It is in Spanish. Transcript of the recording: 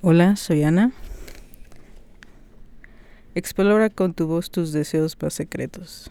Hola, soy Ana. Explora con tu voz tus deseos más secretos.